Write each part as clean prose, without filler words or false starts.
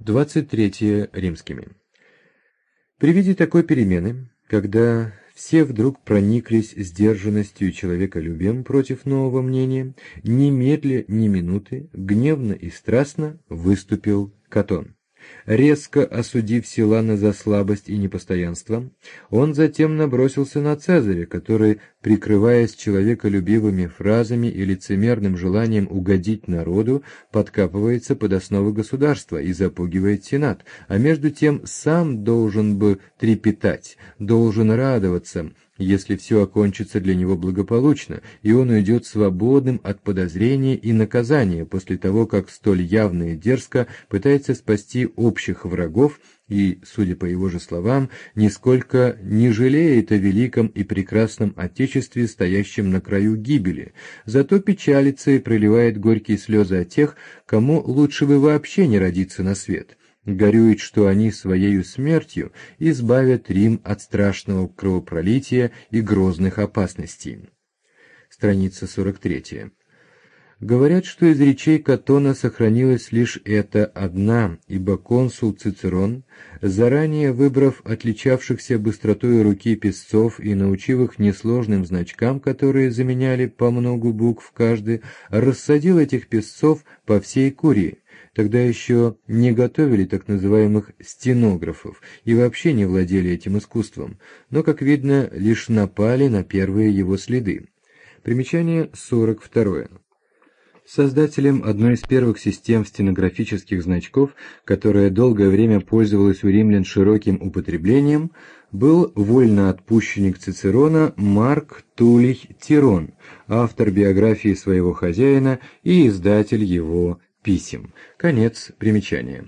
23 римскими. При виде такой перемены, когда все вдруг прониклись сдержанностью и человеколюбием против нового мнения, немедля ни минуты, гневно и страстно выступил Катон. Резко осудив Силана за слабость и непостоянство, он затем набросился на Цезаря, который, прикрываясь человеколюбивыми фразами и лицемерным желанием угодить народу, подкапывается под основы государства и запугивает Сенат, а между тем сам должен бы трепетать, должен радоваться, если все окончится для него благополучно, и он уйдет свободным от подозрения и наказания после того, как столь явно и дерзко пытается спасти общих врагов и, судя по его же словам, нисколько не жалеет о великом и прекрасном Отечестве, стоящем на краю гибели, зато печалится и проливает горькие слезы о тех, кому лучше бы вообще не родиться на свет. Горюет, что они своею смертью избавят Рим от страшного кровопролития и грозных опасностей. Страница 43. Говорят, что из речей Катона сохранилась лишь эта одна, ибо консул Цицерон, заранее выбрав отличавшихся быстротой руки писцов и научив их несложным значкам, которые заменяли по многу букв каждый, рассадил этих писцов по всей Курии. Тогда еще не готовили так называемых стенографов и вообще не владели этим искусством, но, как видно, лишь напали на первые его следы. Примечание 42. Создателем одной из первых систем стенографических значков, которая долгое время пользовалась у римлян широким употреблением, был вольноотпущенник Цицерона Марк Тулий Тирон, автор биографии своего хозяина и издатель его писем. Конец примечания.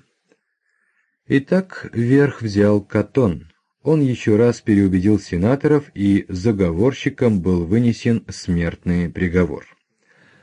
Итак, верх взял Катон. Он еще раз переубедил сенаторов, и заговорщикам был вынесен смертный приговор.